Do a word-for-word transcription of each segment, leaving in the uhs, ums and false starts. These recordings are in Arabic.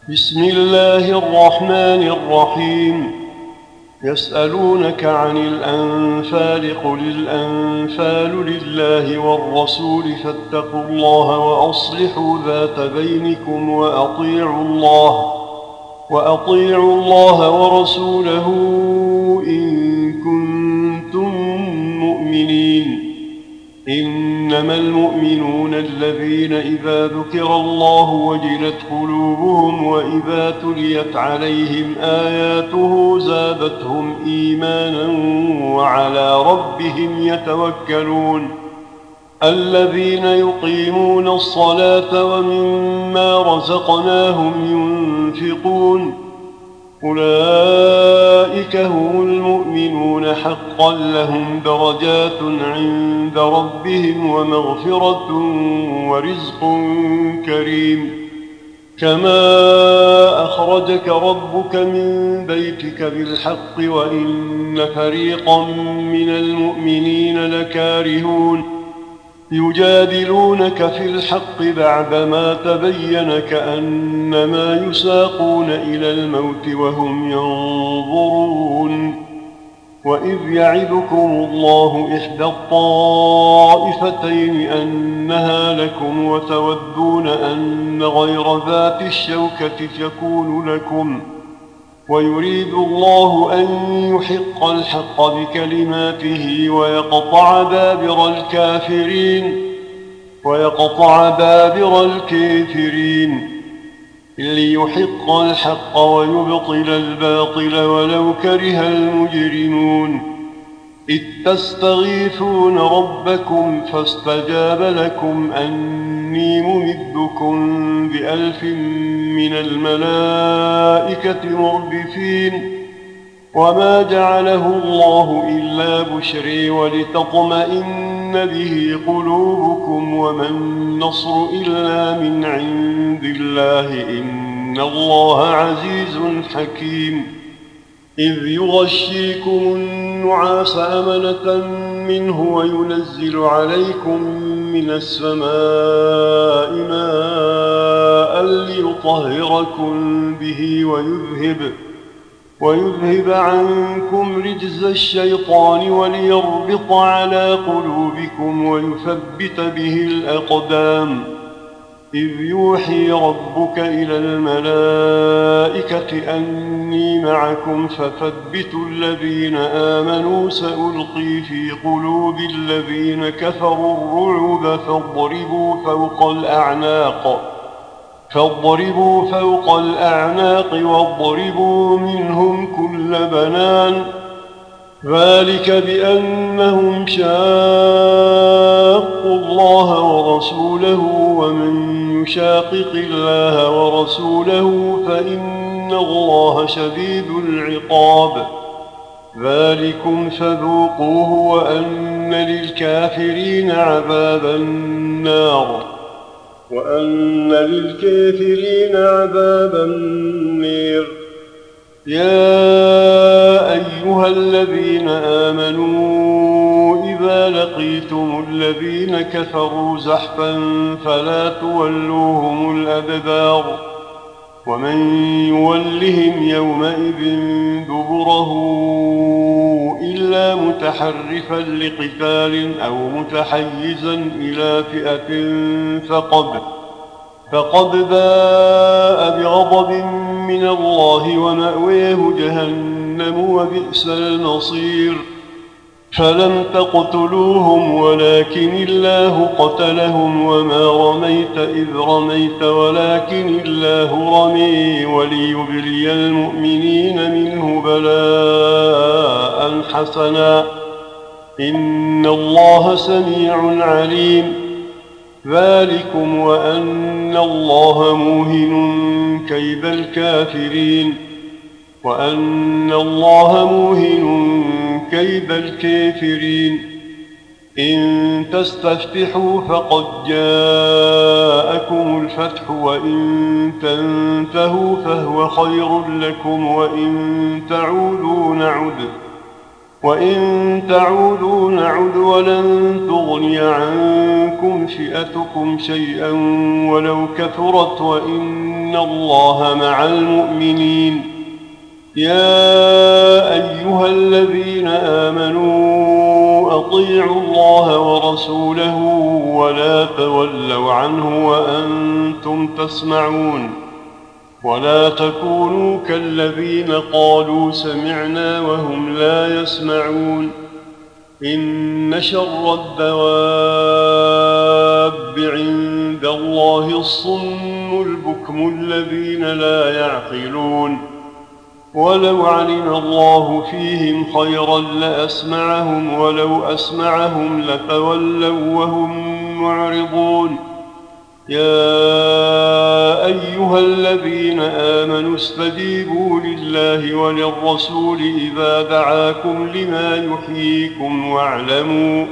بسم الله الرحمن الرحيم. يسألونك عن الأنفال قل الأنفال لله والرسول فاتقوا الله وأصلحوا ذات بينكم وأطيعوا الله وأطيعوا الله ورسوله إن كنتم مؤمنين. إنما المؤمنون الذين إذا ذكر الله وجلت قلوبهم وإذا تليت عليهم آياته زادتهم إيمانا وعلى ربهم يتوكلون. الذين يقيمون الصلاة ومما رزقناهم ينفقون أولئك هم المؤمنون حقا لهم درجات عند ربهم ومغفرة ورزق كريم. كما أخرجك ربك من بيتك بالحق وإن فريقا من المؤمنين لكارهون يجادلونك في الحق بعدما تبين كأنما يساقون إلى الموت وهم ينظرون. وإذ يعدكم الله إحدى الطائفتين أنها لكم وتودون أن غير ذات الشوكة تكون لكم ويريد الله أن يحق الحق بكلماته ويقطع دابر الكافرين ويقطع دابر الكافرين ليحق الحق ويبطل الباطل ولو كره المجرمون. إذ تستغيثون ربكم فاستجاب لكم أني ممدكم بألف من الملائكة مردفين. وما جعله الله إلا بشري ولتطمئن به قلوبكم وما النصر إلا من عند الله إن الله عزيز حكيم. إذ يغشيكم النعاس أمنة منه وينزل عليكم من السماء ماء ليطهركم به ويذهب ويذهب عنكم رجز الشيطان وليربط على قلوبكم ويثبت به الأقدام. إذ يوحي ربك إلى الملائكة أني معكم فثبتوا الذين آمنوا سألقي في قلوب الذين كفروا الرعب فاضربوا فوق الأعناق فاضربوا فوق الأعناق واضربوا منهم كل بنان. ذلك بأنهم شاقوا الله ورسوله ومن يشاقق الله ورسوله فإن الله شديد العقاب. ذلكم فذوقوه وأن للكافرين عذاب النار وأن للكافرين عذاب النير. يا أيها الذين آمنوا إذا لقيتم الذين كفروا زحفا فلا تولوهم الأدبار ومن يولهم يومئذ دبره إلا متحرفا لقتال أو متحيزا إلى فئة فقد فقد باء بغضب من الله ومأويه جهنم وبئس المصير. فلم تقتلوهم ولكن الله قتلهم وما رميت إذ رميت ولكن الله رمي وليبلي المؤمنين منه بلاء حسنا إن الله سميع عليم. ذلكم وأن الله موهن كيد الكافرين وأن الله موهن كيد الكافرين. إن تستفتحوا فقد جاءكم الفتح وإن تنتهوا فهو خير لكم وإن تعودوا نعد وإن تعودوا نعد ولن تغني عنكم فئتكم شيئا ولو كثرت وإن الله مع المؤمنين. يا أيها الذين آمنوا أطيعوا الله ورسوله ولا تولوا عنه وأنتم تسمعون. ولا تكونوا كالذين قالوا سمعنا وهم لا يسمعون. إن شر الدواب عند الله الصم البكم الذين لا يعقلون. ولو علم الله فيهم خيرا لأسمعهم ولو أسمعهم لتولوا وهم معرضون. يا أيها الذين آمنوا استجيبوا لله وللرسول إذا دعاكم لما يحييكم واعلموا,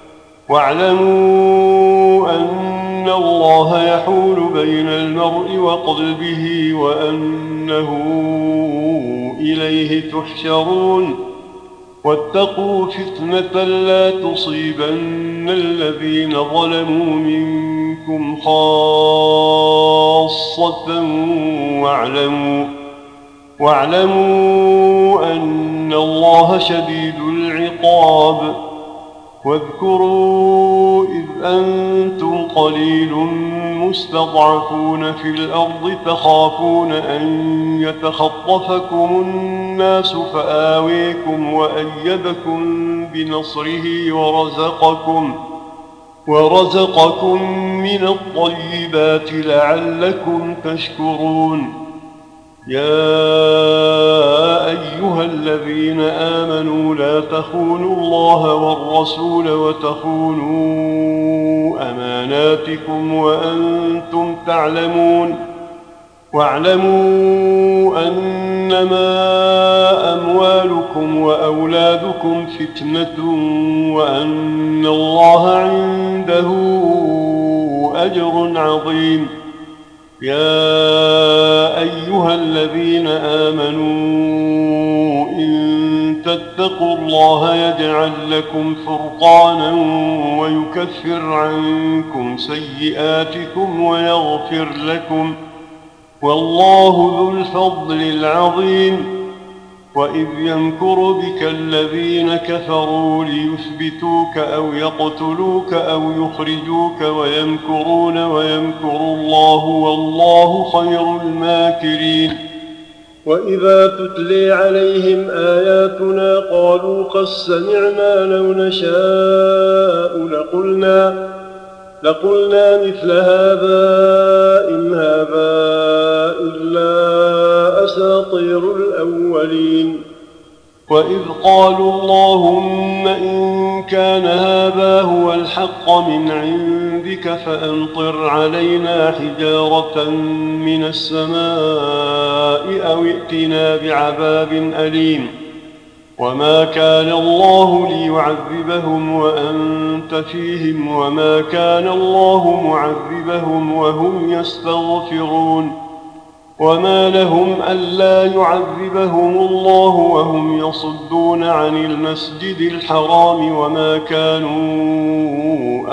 واعلموا أن الله يحول بين المرء وقلبه وأنه إليه تحشرون. واتقوا فتنة لا تصيبن الذين ظلموا منكم خاصة واعلموا, واعلموا أن الله شديد العقاب. واذكروا إذ أنتم قليل مستضعفون في الأرض تخافون أن يتخطفكم الناس فآويكم وأيدكم بنصره ورزقكم, ورزقكم من الطيبات لعلكم تشكرون. يا أيها الذين آمنوا لا تخونوا الله والرسول وتخونوا أماناتكم وأنتم تعلمون. واعلموا أنما أموالكم وأولادكم فتنة وأن الله عنده أجر عظيم. يا أيها الذين آمنوا إن تتقوا الله يجعل لكم فرقانا ويكفر عنكم سيئاتكم ويغفر لكم والله ذو الفضل العظيم. وإذ يمكر بك الذين كفروا ليثبتوك أو يقتلوك أو يخرجوك ويمكرون ويمكر الله والله خير الماكرين. وإذا تتلي عليهم آياتنا قالوا قد سمعنا لو نشاء لقلنا, لقلنا مثل هذا إن هذا إلا أساطير الأولين. وإذ قالوا اللهم إن كان هذا هو الحق من عندك فأمطر علينا حجارة من السماء أو ائتنا بعذاب أليم. وما كان الله ليعذبهم وأنت فيهم وما كان الله معذبهم وهم يستغفرون. وما لهم ألا يعذبهم الله وهم يصدون عن المسجد الحرام وما كانوا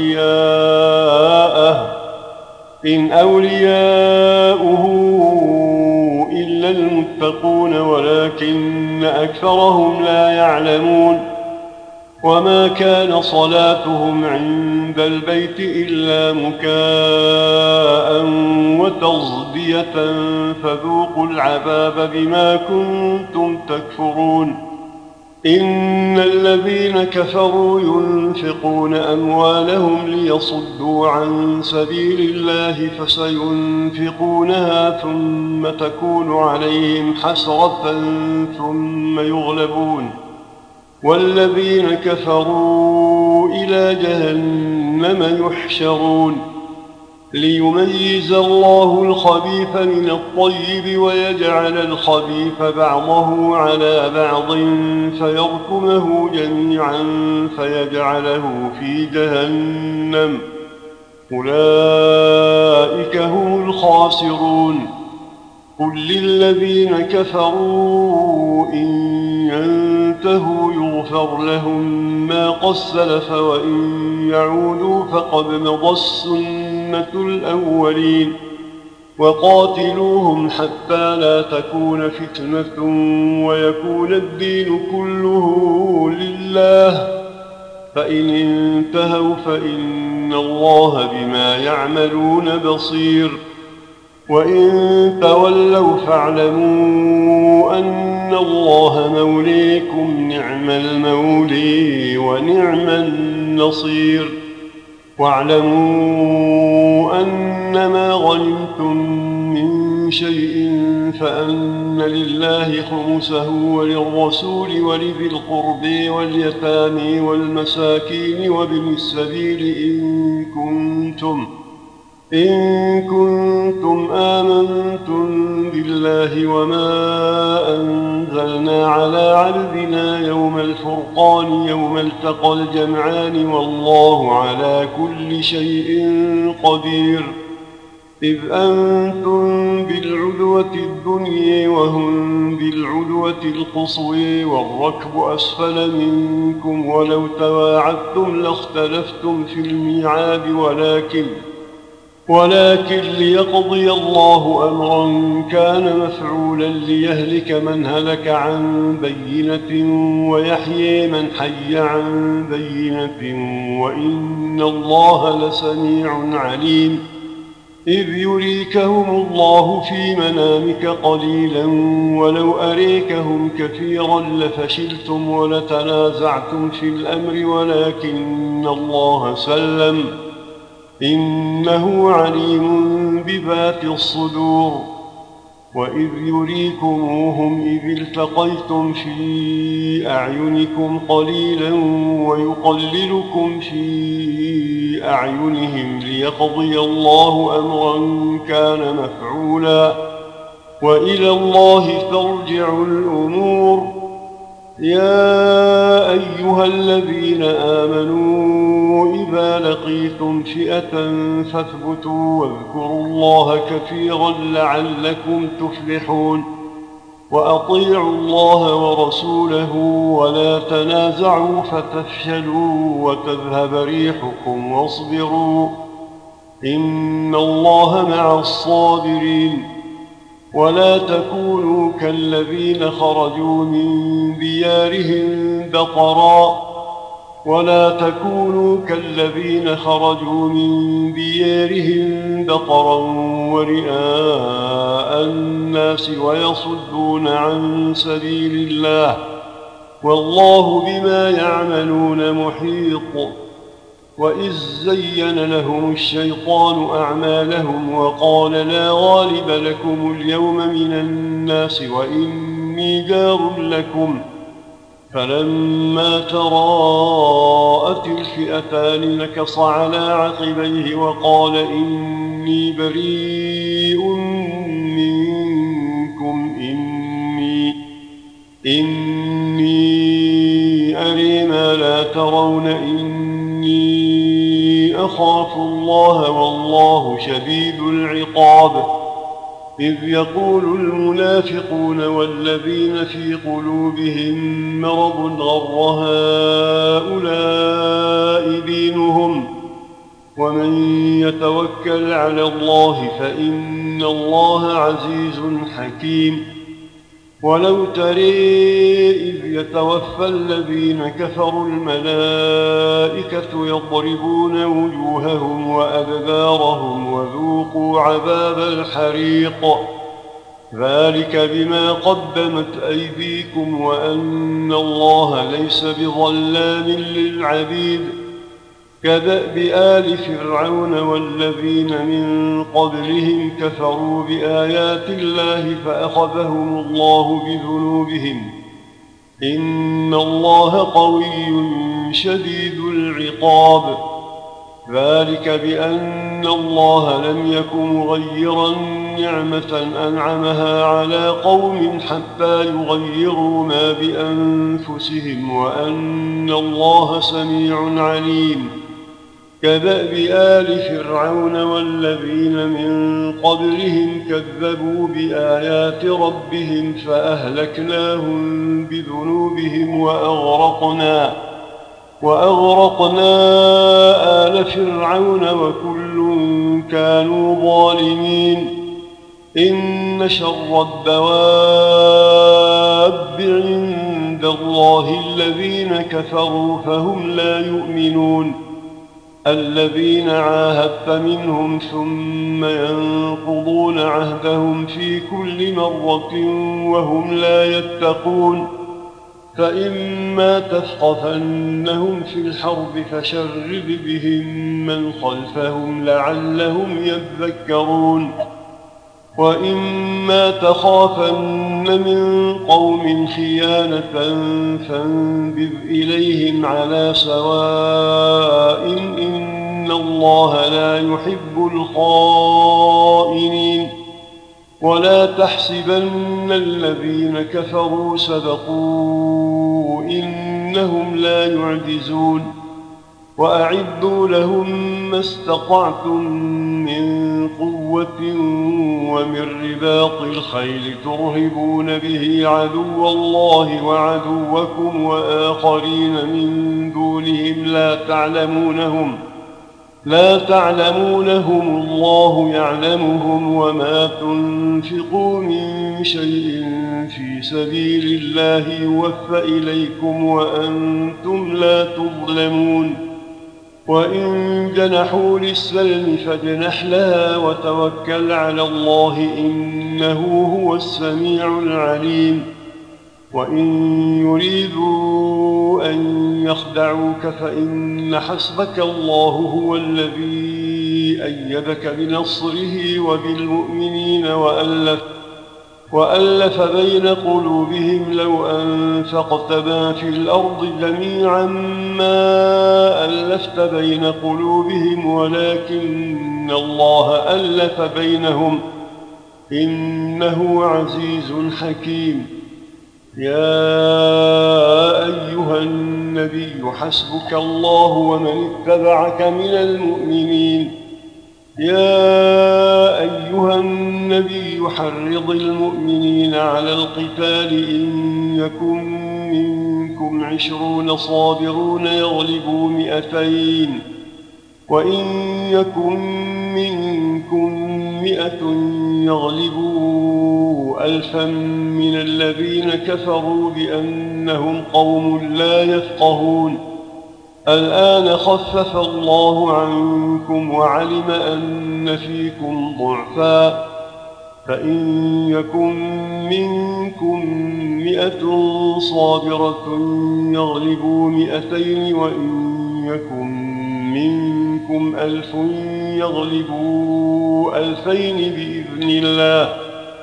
أولياءه إن أولياؤه إلا المتقون ولكن أكثرهم لا يعلمون. وما كان صلاتهم عند البيت إلا مكاء وتصدية فذوقوا العذاب بما كنتم تكفرون. إن الذين كفروا ينفقون أموالهم ليصدوا عن سبيل الله فسينفقونها ثم تكون عليهم حسرة ثم يغلبون والذين كفروا إلى جهنم يحشرون. ليميز الله الخبيث من الطيب ويجعل الخبيث بعضه على بعض فيركمه جميعا فيجعله في جهنم أولئك هم الخاسرون. قل للذين كفروا إن ينتهوا يغفر لهم ما قد سلف وإن يعودوا فقد مضت سنة الأولين وقاتلوهم حتى لا تكون فتنة ويكون الدين كله لله فإن انتهوا فإن الله بما يعملون بصير وإن تولوا فاعلموا أن الله موليكم نعم المولي ونعم النصير واعلموا أنما غنمتم من شيء فأن لله خمسه وللرسول ولذي القرب واليتامى والمساكين وابن السبيل إن كنتم إن كنتم آمنتم بالله وما أنزلنا على عبدنا يوم الفرقان يوم التقى الجمعان والله على كل شيء قدير إذ أنتم بالعدوة الدنيا وهم بالعدوة القصوى والركب أسفل منكم ولو تواعدتم لاختلفتم في الميعاد ولكن ولكن ليقضي الله أمرا كان مفعولا ليهلك من هلك عن بينة ويحيي من حي عن بينة وإن الله لسميع عليم إذ يريكهم الله في منامك قليلا ولو أريكهم كثيرا لفشلتم ولتنازعتم في الأمر ولكن الله سلم إنه عليم بذات الصدور وإذ يريكموهم إذ التقيتم في أعينكم قليلا ويقللكم في أعينهم ليقضي الله أمرا كان مفعولا وإلى الله ترجع الأمور يا أيها الذين آمنوا إذا لقيتم فئة فاثبتوا واذكروا الله كثيرا لعلكم تفلحون وأطيعوا الله ورسوله ولا تنازعوا فتفشلوا وتذهب ريحكم واصبروا إن الله مع الصابرين ولا تكونوا كالذين خرجوا من ديارهم بطرا ولا تكونوا كالذين خرجوا من ديارهم بطرا ورئاء الناس ويصدون عن سبيل الله والله بما يعملون محيط وإذ زين لهم الشيطان أعمالهم وقال لا غالب لكم اليوم من الناس وإني جار لكم فلما تراءت الفئتان نكص على عقبيه وقال إني بريء منكم إني إني أري ما لا ترون إني أخاف الله والله شديد العقاب إذ يقول المنافقون والذين في قلوبهم مرض غر هؤلاء دينهم ومن يتوكل على الله فإن الله عزيز حكيم ولو ترى إذ يتوفى الذين كفروا الملائكة يضربون وجوههم وأدبارهم وذوقوا عذاب الحريق ذلك بما قدمت أيديكم وأن الله ليس بظلام للعبيد كدأب آل فرعون والذين من قبلهم كفروا بآيات الله فأخذهم الله بذنوبهم إن الله قوي شديد العقاب ذلك بأن الله لم يكن مغيرا نعمة أنعمها على قوم حتى يغيروا ما بأنفسهم وأن الله سميع عليم كدأب آل فرعون والذين من قبلهم كذبوا بآيات ربهم فأهلكناهم بذنوبهم وأغرقنا وأغرقنا آل فرعون وكل كانوا ظالمين. إن شر الدواب عند الله الذين كفروا فهم لا يؤمنون. الذين عاهدت منهم ثم ينقضون عهدهم في كل مرة وهم لا يتقون. فإما تثقفنهم في الحرب فشرد بهم من خلفهم لعلهم يذكرون. وإما تخافن من قوم خيانة فانبذ إليهم على سواء إن الله لا يحب الخائنين. ولا تحسبن الذين كفروا سبقوا إنهم لا يعجزون. وأعدوا لهم ما استطعتم من قوة ومن رباط الخيل ترهبون به عدو الله وعدوكم وآخرين من دونهم لا تعلمونهم لا تعلمونهم الله يعلمهم وما تنفقوا من شيء في سبيل الله يوفى إليكم وأنتم لا تظلمون. وإن جنحوا للسلم فاجنح لها وتوكل على الله إنه هو السميع العليم. وإن يريدوا أن يخدعوك فإن حسبك الله هو الذي أيدك بنصره وبالمؤمنين وألف, وألف بين قلوبهم لو أنفقت ما في الأرض جميعا ما ألفت بين قلوبهم ولكن الله ألف بينهم إنه عزيز حكيم. يا أيها النبي حسبك الله ومن اتبعك من المؤمنين. يا أيها النبي حرض المؤمنين على القتال إن يكن منكم عشرون صابرون يغلبوا مئتين وإن يكن منكم مئة يغلبوا ألفا من الذين كفروا بأنهم قوم لا يفقهون. الآن خفف الله عنكم وعلم أن فيكم ضعفا فإن يكن منكم مئة صابرة يغلبوا مئتين وإن يكن منكم ألف يغلبوا ألفين بإذن الله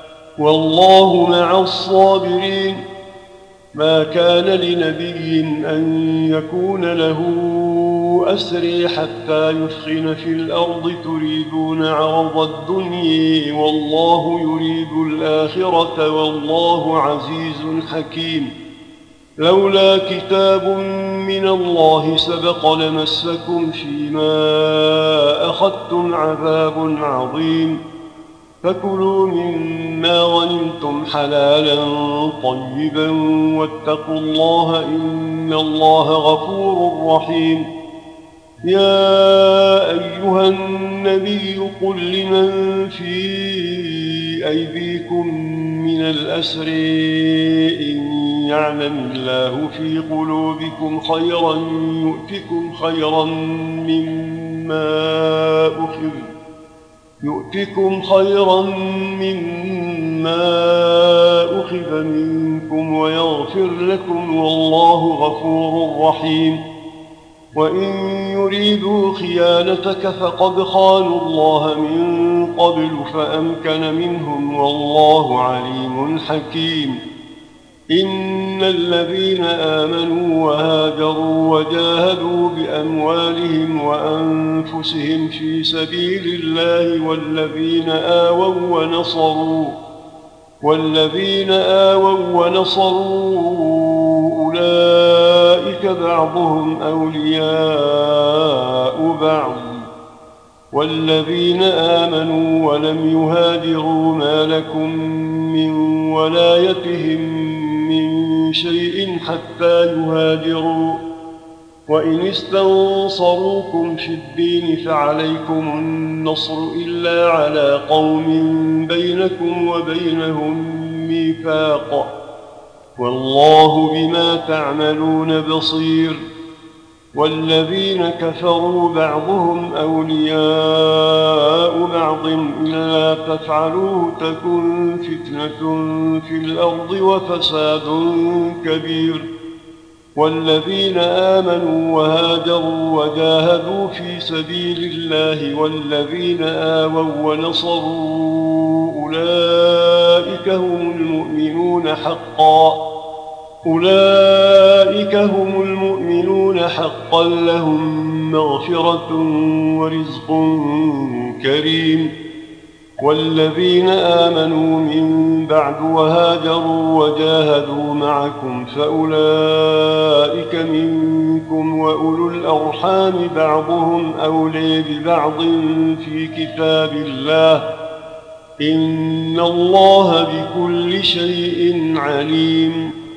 والله مع الصابرين. ما كان لنبي أن يكون له أسري حتى يثخن في الأرض تريدون عرض الدنيا والله يريد الآخرة والله عزيز حكيم. لولا كتاب من الله سبق لمسكم فيما أخذتم عذاب عظيم. فكلوا مما غنمتم حلالا طيبا واتقوا الله إن الله غفور رحيم. يا أيها النبي قل لمن في أيديكم من الأسر إن يعلم الله في قلوبكم خيرا يؤتكم خيرا مما أخذ يؤتكم خيرا مما أخذ منكم ويغفر لكم والله غفور رحيم. وإن يريدوا خيانتك فقد خانوا الله من قبل فأمكن منهم والله عليم حكيم. إن الذين آمنوا وهاجروا وجاهدوا بأموالهم وأنفسهم في سبيل الله والذين آووا ونصروا والذين آووا ونصروا أولئك بعضهم أولياء بعض والذين آمنوا ولم يهاجروا ما لكم من ولايتهم من شيء حتى يهاجروا وإن استنصروكم في الدين فعليكم النصر إلا على قوم بينكم وبينهم ميثاق والله بما تعملون بصير والذين كفروا بعضهم أولياء بعض إلا تفعلوه تكن فتنة في الأرض وفساد كبير والذين آمنوا وهاجروا وجاهدوا في سبيل الله والذين آووا ونصروا أولئك هم المؤمنون حقا أولئك هم المؤمنون حقا لهم مغفرة ورزق كريم والذين آمنوا من بعد وهاجروا وجاهدوا معكم فأولئك منكم وأولو الأرحام بعضهم أولي ببعض في كتاب الله إن الله بكل شيء عليم